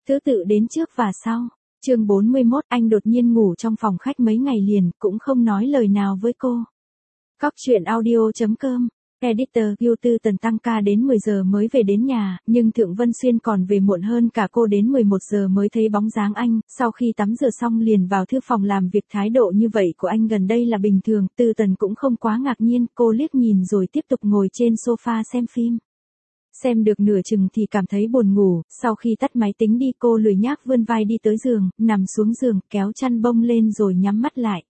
Thứ tự đến trước và sau. Chương 41, anh đột nhiên ngủ trong phòng khách mấy ngày liền, cũng không nói lời nào với cô. Cóc truyện audio.com. Editor, Tư Tần tăng ca đến 10 giờ mới về đến nhà, nhưng Thượng Vân Xuyên còn về muộn hơn cả cô, đến 11 giờ mới thấy bóng dáng anh. Sau khi tắm rửa xong liền vào thư phòng làm việc. Thái độ như vậy của anh gần đây là bình thường, Tư Tần cũng không quá ngạc nhiên. Cô liếc nhìn rồi tiếp tục ngồi trên sofa xem phim. Xem được nửa chừng thì cảm thấy buồn ngủ, sau khi tắt máy tính đi cô lười nhác vươn vai đi tới giường, nằm xuống giường, kéo chăn bông lên rồi nhắm mắt lại.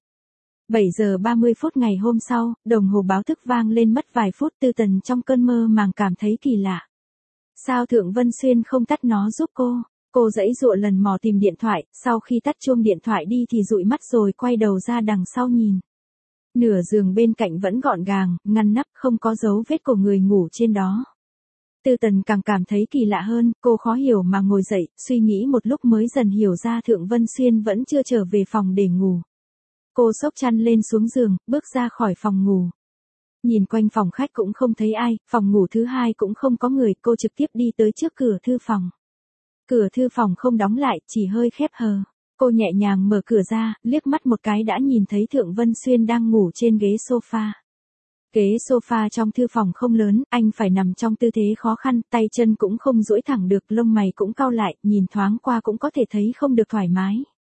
7 giờ 30 phút ngày hôm sau, đồng hồ báo thức vang lên mất vài phút. Tư Tần trong cơn mơ màng cảm thấy kỳ lạ. Sao Thượng Vân Xuyên không tắt nó giúp cô? Cô giãy giụa lần mò tìm điện thoại, sau khi tắt chuông điện thoại đi thì dụi mắt rồi quay đầu ra đằng sau nhìn. Nửa giường bên cạnh vẫn gọn gàng, ngăn nắp, không có dấu vết của người ngủ trên đó. Tư Tần càng cảm thấy kỳ lạ hơn, cô khó hiểu mà ngồi dậy, suy nghĩ một lúc mới dần hiểu ra Thượng Vân Xuyên vẫn chưa trở về phòng để ngủ. Cô xốc chăn lên xuống giường, bước ra khỏi phòng ngủ. Nhìn quanh phòng khách cũng không thấy ai, phòng ngủ thứ hai cũng không có người, cô trực tiếp đi tới trước cửa thư phòng. Cửa thư phòng không đóng lại, chỉ hơi khép hờ. Cô nhẹ nhàng mở cửa ra, liếc mắt một cái đã nhìn thấy Thượng Vân Xuyên đang ngủ trên ghế sofa. Ghế sofa trong thư phòng không lớn, anh phải nằm trong tư thế khó khăn, tay chân cũng không duỗi thẳng được, lông mày cũng cau lại, nhìn thoáng qua cũng có thể thấy không được thoải mái.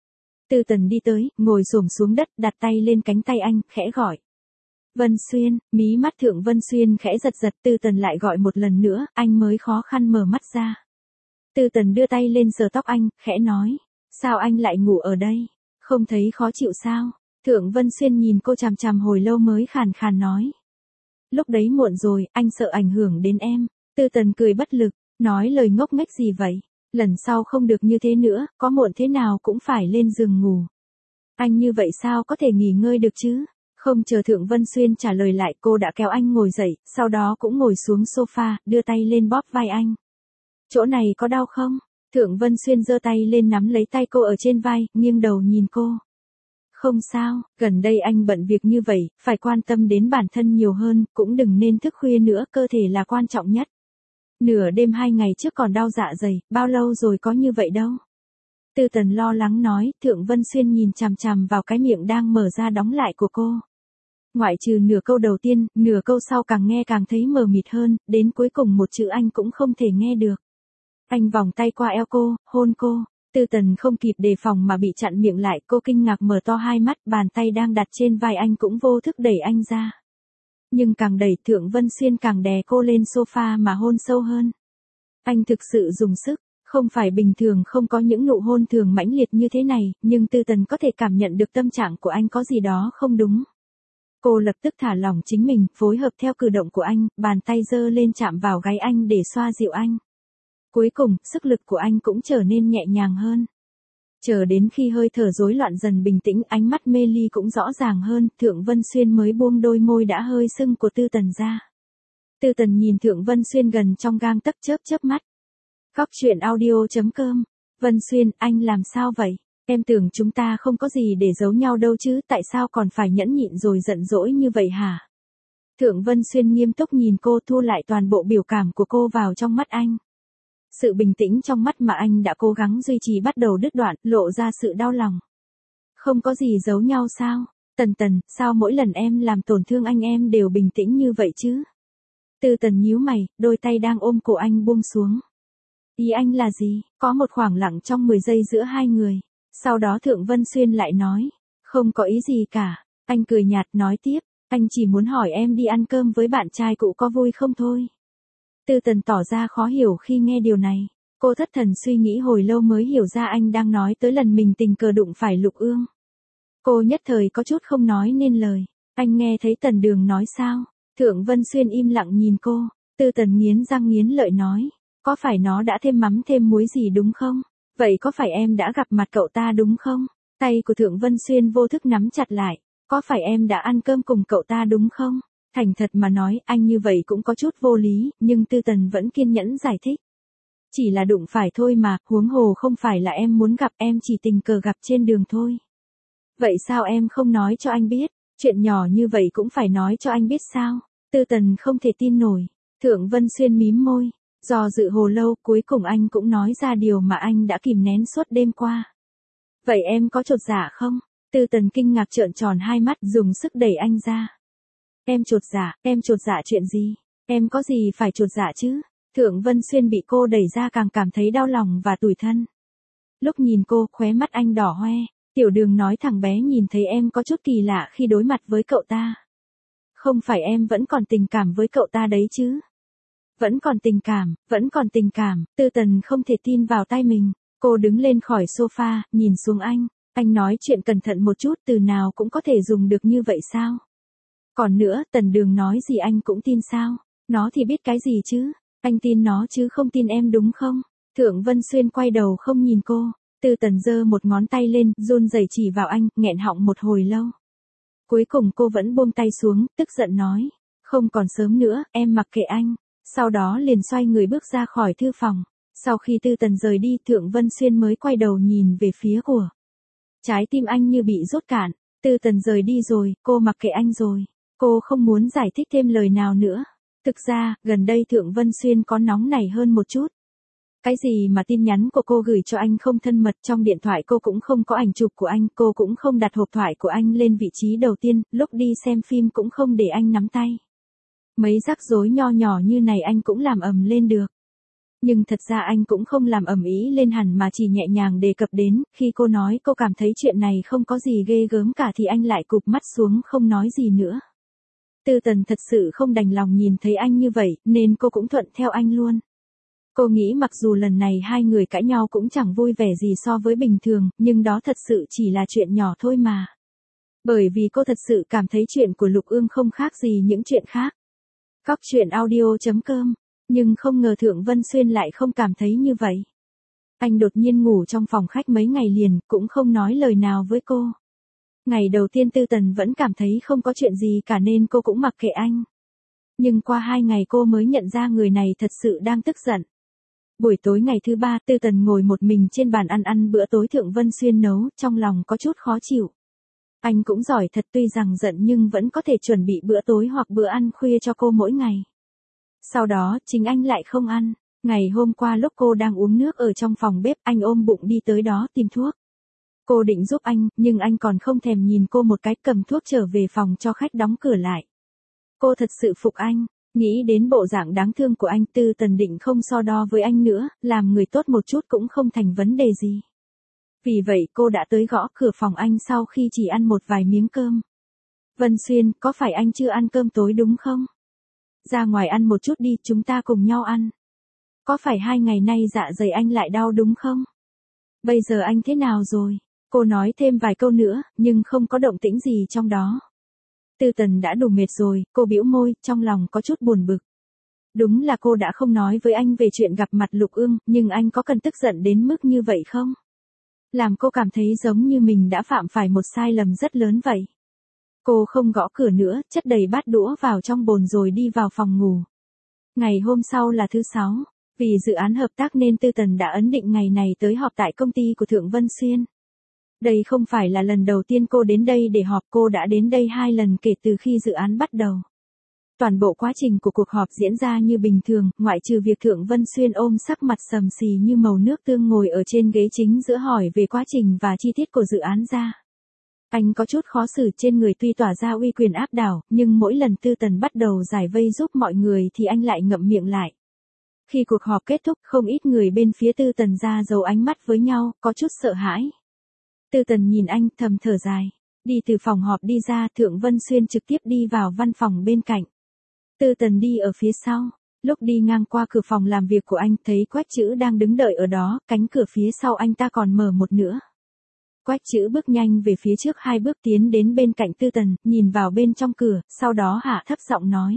Tư Tần đi tới, ngồi xổm xuống đất, đặt tay lên cánh tay anh, khẽ gọi. Vân Xuyên, mí mắt Thượng Vân Xuyên khẽ giật giật. Tư Tần lại gọi một lần nữa, anh mới khó khăn mở mắt ra. Tư Tần đưa tay lên sờ tóc anh, khẽ nói. Sao anh lại ngủ ở đây? Không thấy khó chịu sao? Thượng Vân Xuyên nhìn cô chằm chằm hồi lâu mới khàn khàn nói. Lúc đấy muộn rồi, anh sợ ảnh hưởng đến em. Tư Tần cười bất lực, nói lời ngốc nghếch gì vậy? Lần sau không được như thế nữa, có muộn thế nào cũng phải lên giường ngủ. Anh như vậy sao có thể nghỉ ngơi được chứ? Không chờ Thượng Vân Xuyên trả lời lại, cô đã kéo anh ngồi dậy, sau đó cũng ngồi xuống sofa, đưa tay lên bóp vai anh. Chỗ này có đau không? Thượng Vân Xuyên giơ tay lên nắm lấy tay cô ở trên vai, nghiêng đầu nhìn cô. Không sao, gần đây anh bận việc như vậy, phải quan tâm đến bản thân nhiều hơn, cũng đừng nên thức khuya nữa, cơ thể là quan trọng nhất. Nửa đêm 2 ngày trước còn đau dạ dày, bao lâu rồi có như vậy đâu. Tư Tần lo lắng nói. Thượng Vân Xuyên nhìn chằm chằm vào cái miệng đang mở ra đóng lại của cô. Ngoại trừ nửa câu đầu tiên, nửa câu sau càng nghe càng thấy mờ mịt hơn, đến cuối cùng một chữ anh cũng không thể nghe được. Anh vòng tay qua eo cô, hôn cô. Tư Tần không kịp đề phòng mà bị chặn miệng lại, cô kinh ngạc mở to hai mắt, bàn tay đang đặt trên vai anh cũng vô thức đẩy anh ra. Nhưng càng đẩy, Thượng Vân Xuyên càng đè cô lên sofa mà hôn sâu hơn. Anh thực sự dùng sức, không phải bình thường không có những nụ hôn thường mãnh liệt như thế này, nhưng Tư Tần có thể cảm nhận được tâm trạng của anh có gì đó không đúng. Cô lập tức thả lỏng chính mình, phối hợp theo cử động của anh, bàn tay giơ lên chạm vào gáy anh để xoa dịu anh. Cuối cùng, sức lực của anh cũng trở nên nhẹ nhàng hơn. Chờ đến khi hơi thở rối loạn dần bình tĩnh, ánh mắt mê ly cũng rõ ràng hơn, Thượng Vân Xuyên mới buông đôi môi đã hơi sưng của Tư Tần ra. Tư Tần nhìn Thượng Vân Xuyên gần trong gang tấc, chớp mắt. Cóc truyện audio.com. Vân Xuyên, anh làm sao vậy? Em tưởng chúng ta không có gì để giấu nhau đâu chứ, tại sao còn phải nhẫn nhịn rồi giận dỗi như vậy hả? Thượng Vân Xuyên nghiêm túc nhìn cô, thu lại toàn bộ biểu cảm của cô vào trong mắt anh. Sự bình tĩnh trong mắt mà anh đã cố gắng duy trì bắt đầu đứt đoạn, lộ ra sự đau lòng. Không có gì giấu nhau sao? Tần, sao mỗi lần em làm tổn thương anh em đều bình tĩnh như vậy chứ? Tư Tần nhíu mày, đôi tay đang ôm cổ anh buông xuống. Ý anh là gì? Có một khoảng lặng trong 10 giây giữa hai người. Sau đó Thượng Vân Xuyên lại nói. Không có ý gì cả. Anh cười nhạt nói tiếp. Anh chỉ muốn hỏi em đi ăn cơm với bạn trai cũ có vui không thôi. Tư Tần tỏ ra khó hiểu khi nghe điều này. Cô thất thần suy nghĩ hồi lâu mới hiểu ra anh đang nói tới lần mình tình cờ đụng phải Lục Ương. Cô nhất thời có chút không nói nên lời. Anh nghe thấy Tần Đường nói sao? Thượng Vân Xuyên im lặng nhìn cô. Tư Tần nghiến răng nghiến lợi nói. Có phải nó đã thêm mắm thêm muối gì đúng không? Vậy có phải em đã gặp mặt cậu ta đúng không? Tay của Thượng Vân Xuyên vô thức nắm chặt lại. Có phải em đã ăn cơm cùng cậu ta đúng không? Thành thật mà nói, anh như vậy cũng có chút vô lý, nhưng Tư Tần vẫn kiên nhẫn giải thích. Chỉ là đụng phải thôi mà, huống hồ không phải là em muốn gặp, em chỉ tình cờ gặp trên đường thôi. Vậy sao em không nói cho anh biết? Chuyện nhỏ như vậy cũng phải nói cho anh biết sao? Tư Tần không thể tin nổi. Thượng Vân Xuyên mím môi. Do dự hồi lâu, cuối cùng anh cũng nói ra điều mà anh đã kìm nén suốt đêm qua. Vậy em có chột dạ không? Tư Tần kinh ngạc trợn tròn hai mắt, dùng sức đẩy anh ra. Em chột dạ chuyện gì? Em có gì phải chột dạ chứ? Thượng Vân Xuyên bị cô đẩy ra càng cảm thấy đau lòng và tủi thân. Lúc nhìn cô, khóe mắt anh đỏ hoe. Tiểu Đường nói thằng bé nhìn thấy em có chút kỳ lạ khi đối mặt với cậu ta. Không phải em vẫn còn tình cảm với cậu ta đấy chứ? Vẫn còn tình cảm, Tư Tần không thể tin vào tai mình. Cô đứng lên khỏi sofa, nhìn xuống anh. Anh nói chuyện cẩn thận một chút, từ nào cũng có thể dùng được như vậy sao? Còn nữa, Tần Đường nói gì anh cũng tin sao? Nó thì biết cái gì chứ? Anh tin nó chứ không tin em đúng không? Thượng Vân Xuyên quay đầu không nhìn cô. Tư Tần giơ một ngón tay lên, run rẩy chỉ vào anh, nghẹn họng một hồi lâu. Cuối cùng cô vẫn buông tay xuống, tức giận nói. Không còn sớm nữa, em mặc kệ anh. Sau đó liền xoay người bước ra khỏi thư phòng. Sau khi Tư Tần rời đi, Thượng Vân Xuyên mới quay đầu nhìn về phía của. Trái tim anh như bị rút cạn. Tư Tần rời đi rồi, cô mặc kệ anh rồi. Cô không muốn giải thích thêm lời nào nữa. Thực ra, gần đây Thượng Vân Xuyên có nóng nảy hơn một chút. Cái gì mà tin nhắn của cô gửi cho anh không thân mật, trong điện thoại cô cũng không có ảnh chụp của anh, cô cũng không đặt hộp thoại của anh lên vị trí đầu tiên, lúc đi xem phim cũng không để anh nắm tay. Mấy rắc rối nho nhỏ như này anh cũng làm ầm lên được. Nhưng thật ra anh cũng không làm ầm ĩ lên hẳn mà chỉ nhẹ nhàng đề cập đến, khi cô nói cô cảm thấy chuyện này không có gì ghê gớm cả thì anh lại cụp mắt xuống không nói gì nữa. Tư Tần thật sự không đành lòng nhìn thấy anh như vậy, nên cô cũng thuận theo anh luôn. Cô nghĩ mặc dù lần này hai người cãi nhau cũng chẳng vui vẻ gì so với bình thường, nhưng đó thật sự chỉ là chuyện nhỏ thôi mà. Bởi vì cô thật sự cảm thấy chuyện của Lục Ương không khác gì những chuyện khác. Cóc truyện audio.com. Nhưng không ngờ Thượng Vân Xuyên lại không cảm thấy như vậy. Anh đột nhiên ngủ trong phòng khách mấy ngày liền, cũng không nói lời nào với cô. Ngày đầu tiên Tư Tần vẫn cảm thấy không có chuyện gì cả nên cô cũng mặc kệ anh. Nhưng qua 2 ngày cô mới nhận ra người này thật sự đang tức giận. Buổi tối ngày thứ 3, Tư Tần ngồi một mình trên bàn ăn bữa tối Thượng Vân Xuyên nấu, trong lòng có chút khó chịu. Anh cũng giỏi thật, tuy rằng giận nhưng vẫn có thể chuẩn bị bữa tối hoặc bữa ăn khuya cho cô mỗi ngày. Sau đó, chính anh lại không ăn. Ngày hôm qua lúc cô đang uống nước ở trong phòng bếp, anh ôm bụng đi tới đó tìm thuốc. Cô định giúp anh, nhưng anh còn không thèm nhìn cô một cái, cầm thuốc trở về phòng cho khách đóng cửa lại. Cô thật sự phục anh, nghĩ đến bộ dạng đáng thương của anh, Tư Tần định không so đo với anh nữa, làm người tốt một chút cũng không thành vấn đề gì. Vì vậy cô đã tới gõ cửa phòng anh sau khi chỉ ăn một vài miếng cơm. Vân Xuyên, có phải anh chưa ăn cơm tối đúng không? Ra ngoài ăn một chút đi, chúng ta cùng nhau ăn. Có phải 2 ngày nay dạ dày anh lại đau đúng không? Bây giờ anh thế nào rồi? Cô nói thêm vài câu nữa, nhưng không có động tĩnh gì trong đó. Tư Tần đã đủ mệt rồi, cô bĩu môi, trong lòng có chút buồn bực. Đúng là cô đã không nói với anh về chuyện gặp mặt Lục Ương, nhưng anh có cần tức giận đến mức như vậy không? Làm cô cảm thấy giống như mình đã phạm phải một sai lầm rất lớn vậy. Cô không gõ cửa nữa, chất đầy bát đũa vào trong bồn rồi đi vào phòng ngủ. Ngày hôm sau là thứ 6, vì dự án hợp tác nên Tư Tần đã ấn định ngày này tới họp tại công ty của Thượng Vân Xuyên. Đây không phải là lần đầu tiên cô đến đây để họp, cô đã đến đây 2 lần kể từ khi dự án bắt đầu. Toàn bộ quá trình của cuộc họp diễn ra như bình thường, ngoại trừ việc Thượng Vân Xuyên ôm sắc mặt sầm xì như màu nước tương ngồi ở trên ghế chính giữa hỏi về quá trình và chi tiết của dự án ra. Anh có chút khó xử, trên người tuy tỏa ra uy quyền áp đảo, nhưng mỗi lần Tư Tần bắt đầu giải vây giúp mọi người thì anh lại ngậm miệng lại. Khi cuộc họp kết thúc, không ít người bên phía Tư Tần ra dấu ánh mắt với nhau, có chút sợ hãi. Tư Tần nhìn anh, thầm thở dài. Đi từ phòng họp đi ra, Thượng Vân Xuyên trực tiếp đi vào văn phòng bên cạnh. Tư Tần đi ở phía sau. Lúc đi ngang qua cửa phòng làm việc của anh, thấy Quách Chữ đang đứng đợi ở đó, cánh cửa phía sau anh ta còn mở một nửa. Quách Chữ bước nhanh về phía trước 2 bước tiến đến bên cạnh Tư Tần, nhìn vào bên trong cửa, sau đó hạ thấp giọng nói.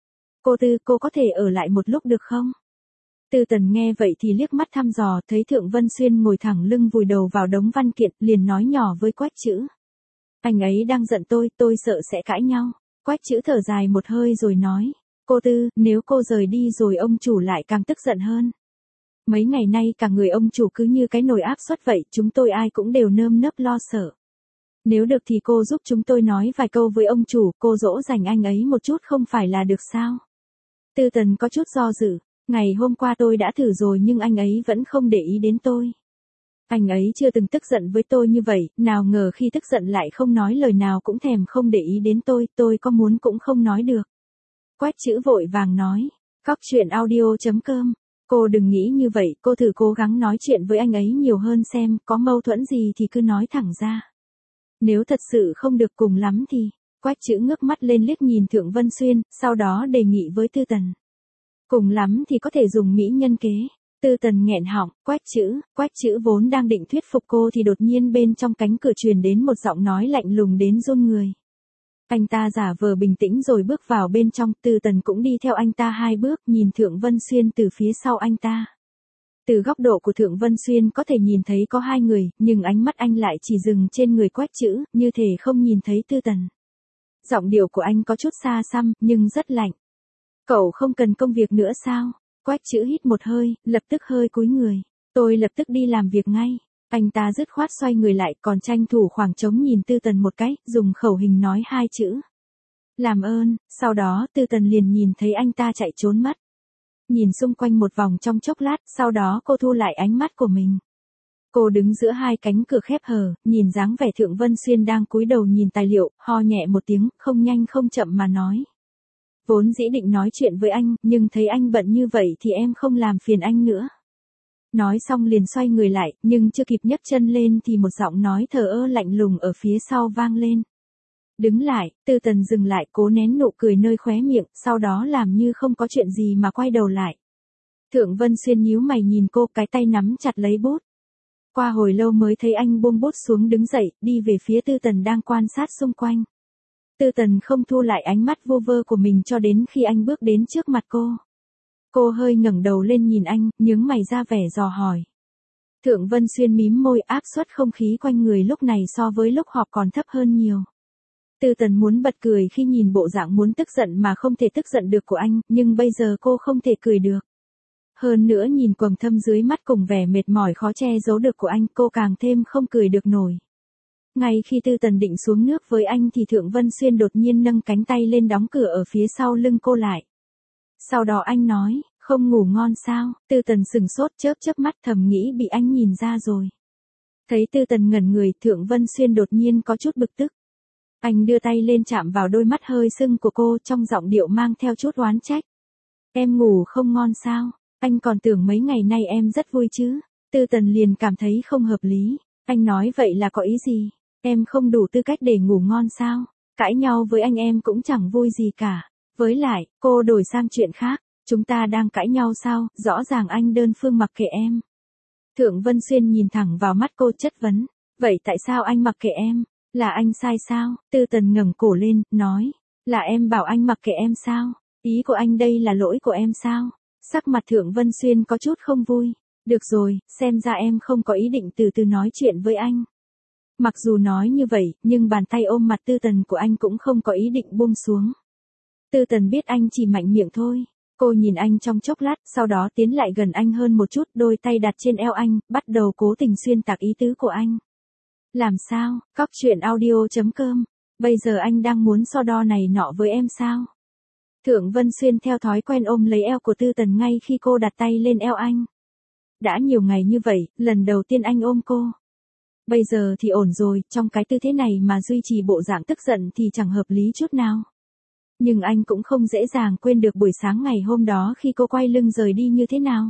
Cô Tư, cô có thể ở lại một lúc được không? Tư Tần nghe vậy thì liếc mắt thăm dò, thấy Thượng Vân Xuyên ngồi thẳng lưng vùi đầu vào đống văn kiện, liền nói nhỏ với Quách Chữ. Anh ấy đang giận tôi sợ sẽ cãi nhau. Quách Chữ thở dài một hơi rồi nói. Cô Tư, nếu cô rời đi rồi ông chủ lại càng tức giận hơn. Mấy ngày nay cả người ông chủ cứ như cái nồi áp suất vậy, chúng tôi ai cũng đều nơm nớp lo sợ. Nếu được thì cô giúp chúng tôi nói vài câu với ông chủ, cô dỗ dành anh ấy một chút không phải là được sao? Tư Tần có chút do dự. Ngày hôm qua tôi đã thử rồi nhưng anh ấy vẫn không để ý đến tôi. Anh ấy chưa từng tức giận với tôi như vậy, nào ngờ khi tức giận lại không nói lời nào cũng thèm không để ý đến tôi có muốn cũng không nói được. Quách chữ vội vàng nói. Cóc truyện audio.com. Cô đừng nghĩ như vậy, cô thử cố gắng nói chuyện với anh ấy nhiều hơn xem, có mâu thuẫn gì thì cứ nói thẳng ra. Nếu thật sự không được cùng lắm thì, Quách chữ ngước mắt lên liếc nhìn Thượng Vân Xuyên, sau đó đề nghị với Tư Tần. Cùng lắm thì có thể dùng mỹ nhân kế. Tư Tần nghẹn họng, Quách chữ vốn đang định thuyết phục cô thì đột nhiên bên trong cánh cửa truyền đến một giọng nói lạnh lùng đến run người. Anh ta giả vờ bình tĩnh rồi bước vào bên trong, Tư Tần cũng đi theo anh ta 2 bước, nhìn Thượng Vân Xuyên từ phía sau anh ta. Từ góc độ của Thượng Vân Xuyên có thể nhìn thấy có 2 người, nhưng ánh mắt anh lại chỉ dừng trên người Quách chữ, như thể không nhìn thấy Tư Tần. Giọng điệu của anh có chút xa xăm, nhưng rất lạnh. Cậu không cần công việc nữa sao? Quách chữ hít một hơi, lập tức hơi cúi người. Tôi lập tức đi làm việc ngay. Anh ta dứt khoát xoay người lại còn tranh thủ khoảng trống nhìn Tư Tần một cái, dùng khẩu hình nói 2 chữ. Làm ơn, sau đó Tư Tần liền nhìn thấy anh ta chạy trốn mất. Nhìn xung quanh một vòng trong chốc lát, sau đó cô thu lại ánh mắt của mình. Cô đứng giữa 2 cánh cửa khép hờ, nhìn dáng vẻ Thượng Vân Xuyên đang cúi đầu nhìn tài liệu, ho nhẹ một tiếng, không nhanh không chậm mà nói. Vốn dĩ định nói chuyện với anh, nhưng thấy anh bận như vậy thì em không làm phiền anh nữa. Nói xong liền xoay người lại, nhưng chưa kịp nhấc chân lên thì một giọng nói thờ ơ lạnh lùng ở phía sau vang lên. Đứng lại, Tư Tần dừng lại cố nén nụ cười nơi khóe miệng, sau đó làm như không có chuyện gì mà quay đầu lại. Thượng Vân Xuyên nhíu mày nhìn cô, cái tay nắm chặt lấy bút. Qua hồi lâu mới thấy anh buông bút xuống đứng dậy, đi về phía Tư Tần đang quan sát xung quanh. Tư Tần không thu lại ánh mắt vô vơ của mình cho đến khi anh bước đến trước mặt cô. Cô hơi ngẩng đầu lên nhìn anh, nhướng mày ra vẻ dò hỏi. Thượng Vân Xuyên mím môi, áp suất không khí quanh người lúc này so với lúc họp còn thấp hơn nhiều. Tư Tần muốn bật cười khi nhìn bộ dạng muốn tức giận mà không thể tức giận được của anh, nhưng bây giờ cô không thể cười được. Hơn nữa nhìn quầng thâm dưới mắt cùng vẻ mệt mỏi khó che giấu được của anh, cô càng thêm không cười được nổi. Ngay khi Tư Tần định xuống nước với anh thì Thượng Vân Xuyên đột nhiên nâng cánh tay lên đóng cửa ở phía sau lưng cô lại. Sau đó anh nói, không ngủ ngon sao? Tư Tần sừng sốt chớp mắt thầm nghĩ bị anh nhìn ra rồi. Thấy Tư Tần ngẩn người, Thượng Vân Xuyên đột nhiên có chút bực tức. Anh đưa tay lên chạm vào đôi mắt hơi sưng của cô trong giọng điệu mang theo chút oán trách. Em ngủ không ngon sao? Anh còn tưởng mấy ngày nay em rất vui chứ. Tư Tần liền cảm thấy không hợp lý. Anh nói vậy là có ý gì? Em không đủ tư cách để ngủ ngon sao? Cãi nhau với anh em cũng chẳng vui gì cả. Với lại, cô đổi sang chuyện khác. Chúng ta đang cãi nhau sao? Rõ ràng anh đơn phương mặc kệ em. Thượng Vân Xuyên nhìn thẳng vào mắt cô chất vấn. Vậy tại sao anh mặc kệ em? Là anh sai sao? Tư Tần ngẩng cổ lên, nói. Là em bảo anh mặc kệ em sao? Ý của anh đây là lỗi của em sao? Sắc mặt Thượng Vân Xuyên có chút không vui. Được rồi, xem ra em không có ý định từ từ nói chuyện với anh. Mặc dù nói như vậy, nhưng bàn tay ôm mặt Tư Tần của anh cũng không có ý định buông xuống. Tư Tần biết anh chỉ mạnh miệng thôi. Cô nhìn anh trong chốc lát, sau đó tiến lại gần anh hơn một chút, đôi tay đặt trên eo anh, bắt đầu cố tình xuyên tạc ý tứ của anh. Làm sao? Cóc truyện audio.com. Bây giờ anh đang muốn so đo này nọ với em sao? Thượng Vân Xuyên theo thói quen ôm lấy eo của Tư Tần ngay khi cô đặt tay lên eo anh. Đã nhiều ngày như vậy, lần đầu tiên anh ôm cô. Bây giờ thì ổn rồi, trong cái tư thế này mà duy trì bộ dạng tức giận thì chẳng hợp lý chút nào. Nhưng anh cũng không dễ dàng quên được buổi sáng ngày hôm đó khi cô quay lưng rời đi như thế nào.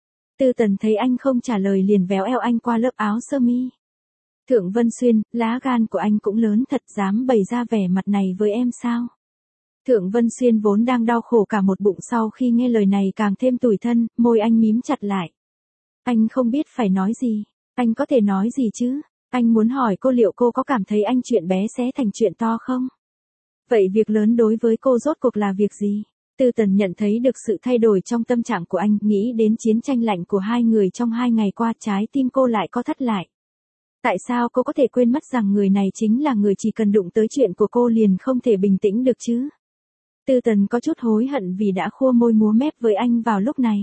Tư Tần thấy anh không trả lời liền véo eo anh qua lớp áo sơ mi. Thượng Vân Xuyên, lá gan của anh cũng lớn thật, dám bày ra vẻ mặt này với em sao? Thượng Vân Xuyên vốn đang đau khổ cả một bụng sau khi nghe lời này càng thêm tủi thân, môi anh mím chặt lại. Anh không biết phải nói gì. Anh có thể nói gì chứ? Anh muốn hỏi cô liệu cô có cảm thấy anh chuyện bé xé thành chuyện to không? Vậy việc lớn đối với cô rốt cuộc là việc gì? Tư Tần nhận thấy được sự thay đổi trong tâm trạng của anh, nghĩ đến chiến tranh lạnh của 2 người trong 2 ngày qua, trái tim cô lại co thắt lại. Tại sao cô có thể quên mất rằng người này chính là người chỉ cần đụng tới chuyện của cô liền không thể bình tĩnh được chứ? Tư Tần có chút hối hận vì đã khua môi múa mép với anh vào lúc này.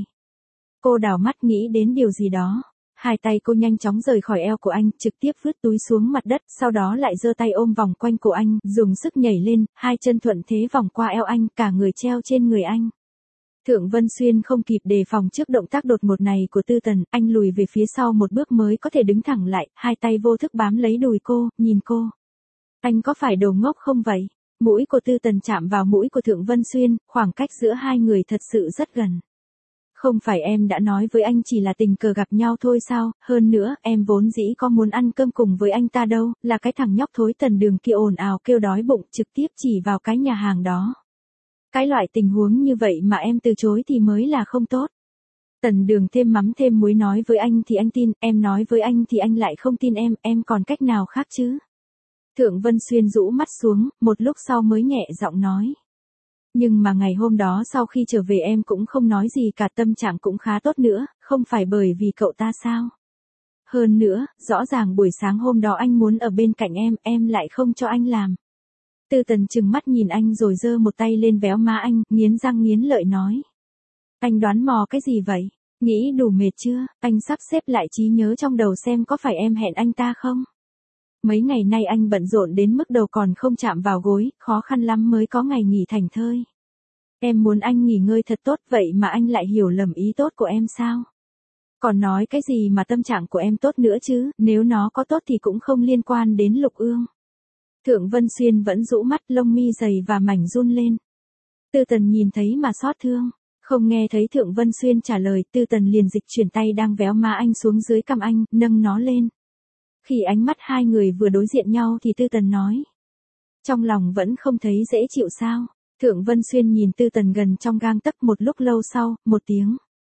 Cô đảo mắt nghĩ đến điều gì đó. 2 tay cô nhanh chóng rời khỏi eo của anh, trực tiếp vứt túi xuống mặt đất, sau đó lại giơ tay ôm vòng quanh cổ anh, dùng sức nhảy lên, 2 chân thuận thế vòng qua eo anh, cả người treo trên người anh. Thượng Vân Xuyên không kịp đề phòng trước động tác đột ngột này của Tư Tần, anh lùi về phía sau một bước mới có thể đứng thẳng lại, hai tay vô thức bám lấy đùi cô, nhìn cô. Anh có phải đồ ngốc không vậy? Mũi của Tư Tần chạm vào mũi của Thượng Vân Xuyên, khoảng cách giữa hai người thật sự rất gần. Không phải em đã nói với anh chỉ là tình cờ gặp nhau thôi sao, hơn nữa, em vốn dĩ có muốn ăn cơm cùng với anh ta đâu, là cái thằng nhóc thối Tần Đường kia ồn ào kêu đói bụng trực tiếp chỉ vào cái nhà hàng đó. Cái loại tình huống như vậy mà em từ chối thì mới là không tốt. Tần Đường thêm mắm thêm muối nói với anh thì anh tin, em nói với anh thì anh lại không tin em còn cách nào khác chứ? Thượng Vân Xuyên rũ mắt xuống, một lúc sau mới nhẹ giọng nói. Nhưng mà ngày hôm đó sau khi trở về em cũng không nói gì cả, tâm trạng cũng khá tốt nữa, không phải bởi vì cậu ta sao? Hơn nữa, rõ ràng buổi sáng hôm đó anh muốn ở bên cạnh em lại không cho anh làm. Tư Tần trừng mắt nhìn anh rồi giơ một tay lên véo má anh, nghiến răng nghiến lợi nói. Anh đoán mò cái gì vậy? Nghĩ đủ mệt chưa? Anh sắp xếp lại trí nhớ trong đầu xem có phải em hẹn anh ta không? Mấy ngày nay anh bận rộn đến mức đầu còn không chạm vào gối, khó khăn lắm mới có ngày nghỉ thảnh thơi. Em muốn anh nghỉ ngơi thật tốt vậy mà anh lại hiểu lầm ý tốt của em sao? Còn nói cái gì mà tâm trạng của em tốt nữa chứ, nếu nó có tốt thì cũng không liên quan đến Lục Ương. Thượng Vân Xuyên vẫn rũ mắt, lông mi dày và mảnh run lên. Tư Tần nhìn thấy mà xót thương, không nghe thấy Thượng Vân Xuyên trả lời, Tư Tần liền dịch chuyển tay đang véo má anh xuống dưới cằm anh, nâng nó lên. Khi ánh mắt hai người vừa đối diện nhau thì Tư Tần nói. Trong lòng vẫn không thấy dễ chịu sao? Thượng Vân Xuyên nhìn Tư Tần gần trong gang tấc, một lúc lâu sau, một tiếng.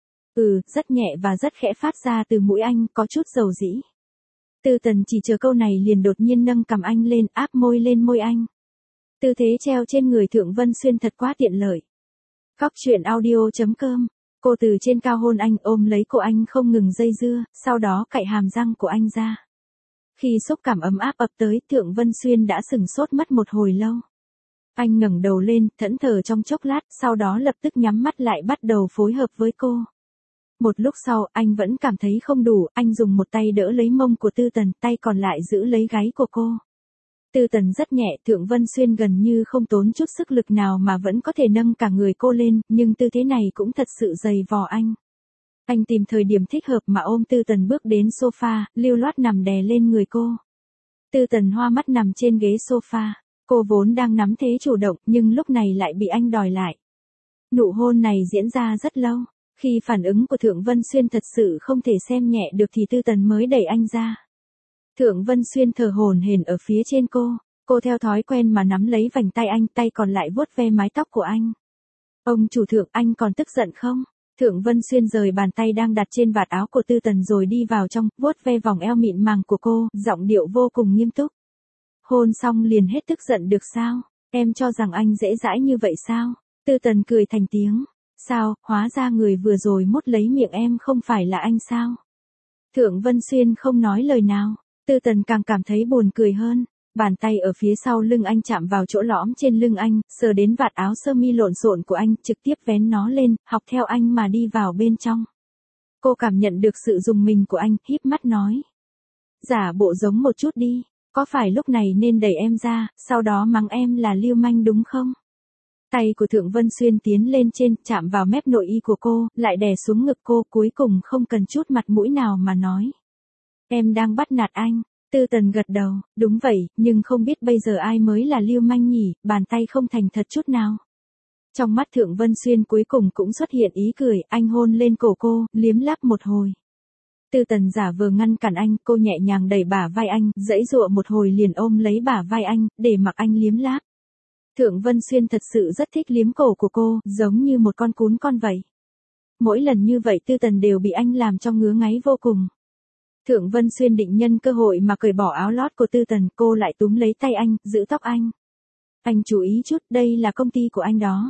Rất nhẹ và rất khẽ phát ra từ mũi anh, có chút dầu dĩ. Tư Tần chỉ chờ câu này liền đột nhiên nâng cằm anh lên, áp môi lên môi anh. Tư thế treo trên người Thượng Vân Xuyên thật quá tiện lợi. Cóc truyện audio.com. Cô từ trên cao hôn anh, ôm lấy cổ anh không ngừng dây dưa, sau đó cạy hàm răng của anh ra. Khi xúc cảm ấm áp ập tới, Thượng Vân Xuyên đã sửng sốt mất một hồi lâu. Anh ngẩng đầu lên, thẫn thờ trong chốc lát, sau đó lập tức nhắm mắt lại bắt đầu phối hợp với cô. Một lúc sau, anh vẫn cảm thấy không đủ, anh dùng một tay đỡ lấy mông của Tư Tần, tay còn lại giữ lấy gáy của cô. Tư Tần rất nhẹ, Thượng Vân Xuyên gần như không tốn chút sức lực nào mà vẫn có thể nâng cả người cô lên, nhưng tư thế này cũng thật sự dày vò anh. Anh tìm thời điểm thích hợp mà ôm Tư Tần bước đến sofa, lưu loát nằm đè lên người cô. Tư Tần hoa mắt nằm trên ghế sofa, cô vốn đang nắm thế chủ động nhưng lúc này lại bị anh đòi lại. Nụ hôn này diễn ra rất lâu, khi phản ứng của Thượng Vân Xuyên thật sự không thể xem nhẹ được thì Tư Tần mới đẩy anh ra. Thượng Vân Xuyên thở hổn hển ở phía trên cô theo thói quen mà nắm lấy vành tay anh, tay còn lại vuốt ve mái tóc của anh. Ông chủ Thượng, anh còn tức giận không? Thượng Vân Xuyên rời bàn tay đang đặt trên vạt áo của Tư Tần rồi đi vào trong, vuốt ve vòng eo mịn màng của cô, giọng điệu vô cùng nghiêm túc. Hôn xong liền hết tức giận được sao? Em cho rằng anh dễ dãi như vậy sao? Tư Tần cười thành tiếng. Sao, hóa ra người vừa rồi mút lấy miệng em không phải là anh sao? Thượng Vân Xuyên không nói lời nào. Tư Tần càng cảm thấy buồn cười hơn. Bàn tay ở phía sau lưng anh chạm vào chỗ lõm trên lưng anh, sờ đến vạt áo sơ mi lộn xộn của anh, trực tiếp vén nó lên, học theo anh mà đi vào bên trong. Cô cảm nhận được sự rùng mình của anh, híp mắt nói. Giả bộ giống một chút đi, có phải lúc này nên đẩy em ra, sau đó mắng em là lưu manh đúng không? Tay của Thượng Vân Xuyên tiến lên trên, chạm vào mép nội y của cô, lại đè xuống ngực cô, cuối cùng không cần chút mặt mũi nào mà nói. Em đang bắt nạt anh. Tư Tần gật đầu, đúng vậy, nhưng không biết bây giờ ai mới là lưu manh nhỉ, bàn tay không thành thật chút nào. Trong mắt Thượng Vân Xuyên cuối cùng cũng xuất hiện ý cười, anh hôn lên cổ cô, liếm láp một hồi. Tư Tần giả vờ ngăn cản anh, cô nhẹ nhàng đẩy bả vai anh, giãy giụa một hồi liền ôm lấy bả vai anh, để mặc anh liếm láp. Thượng Vân Xuyên thật sự rất thích liếm cổ của cô, giống như một con cún con vậy. Mỗi lần như vậy Tư Tần đều bị anh làm cho ngứa ngáy vô cùng. Thượng Vân Xuyên định nhân cơ hội mà cởi bỏ áo lót của Tư Tần, cô lại túm lấy tay anh, giữ tóc anh. Anh chú ý chút, đây là công ty của anh đó.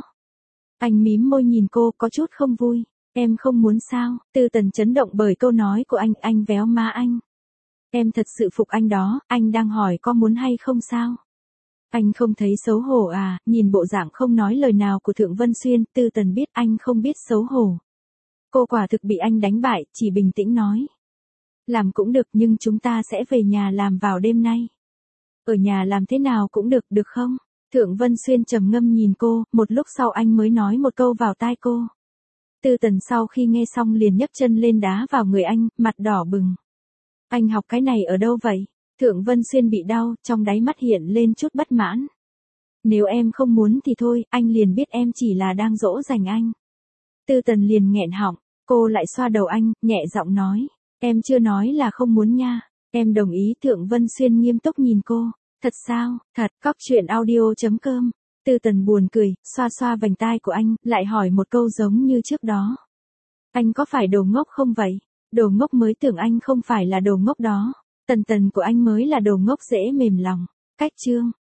Anh mím môi nhìn cô, có chút không vui. Em không muốn sao? Tư Tần chấn động bởi câu nói của anh véo má anh. Em thật sự phục anh đó, anh đang hỏi có muốn hay không sao? Anh không thấy xấu hổ à? Nhìn bộ dạng không nói lời nào của Thượng Vân Xuyên, Tư Tần biết anh không biết xấu hổ. Cô quả thực bị anh đánh bại, chỉ bình tĩnh nói. Làm cũng được nhưng chúng ta sẽ về nhà làm vào đêm nay. Ở nhà làm thế nào cũng được, được không? Thượng Vân Xuyên trầm ngâm nhìn cô, một lúc sau anh mới nói một câu vào tai cô. Tư Tần sau khi nghe xong liền nhấc chân lên đá vào người anh, mặt đỏ bừng. Anh học cái này ở đâu vậy? Thượng Vân Xuyên bị đau, trong đáy mắt hiện lên chút bất mãn. Nếu em không muốn thì thôi, anh liền biết em chỉ là đang dỗ dành anh. Tư Tần liền nghẹn họng, cô lại xoa đầu anh, nhẹ giọng nói. Em chưa nói là không muốn nha, em đồng ý. Thượng Vân Xuyên nghiêm túc nhìn cô. Thật sao? Thật. Cóc truyện audio.com. Tư Tần buồn cười, xoa xoa vành tai của anh, lại hỏi một câu giống như trước đó. Anh có phải đồ ngốc không vậy? Đồ ngốc mới tưởng anh không phải là đồ ngốc đó. Tần Tần của anh mới là đồ ngốc dễ mềm lòng. Cách chương.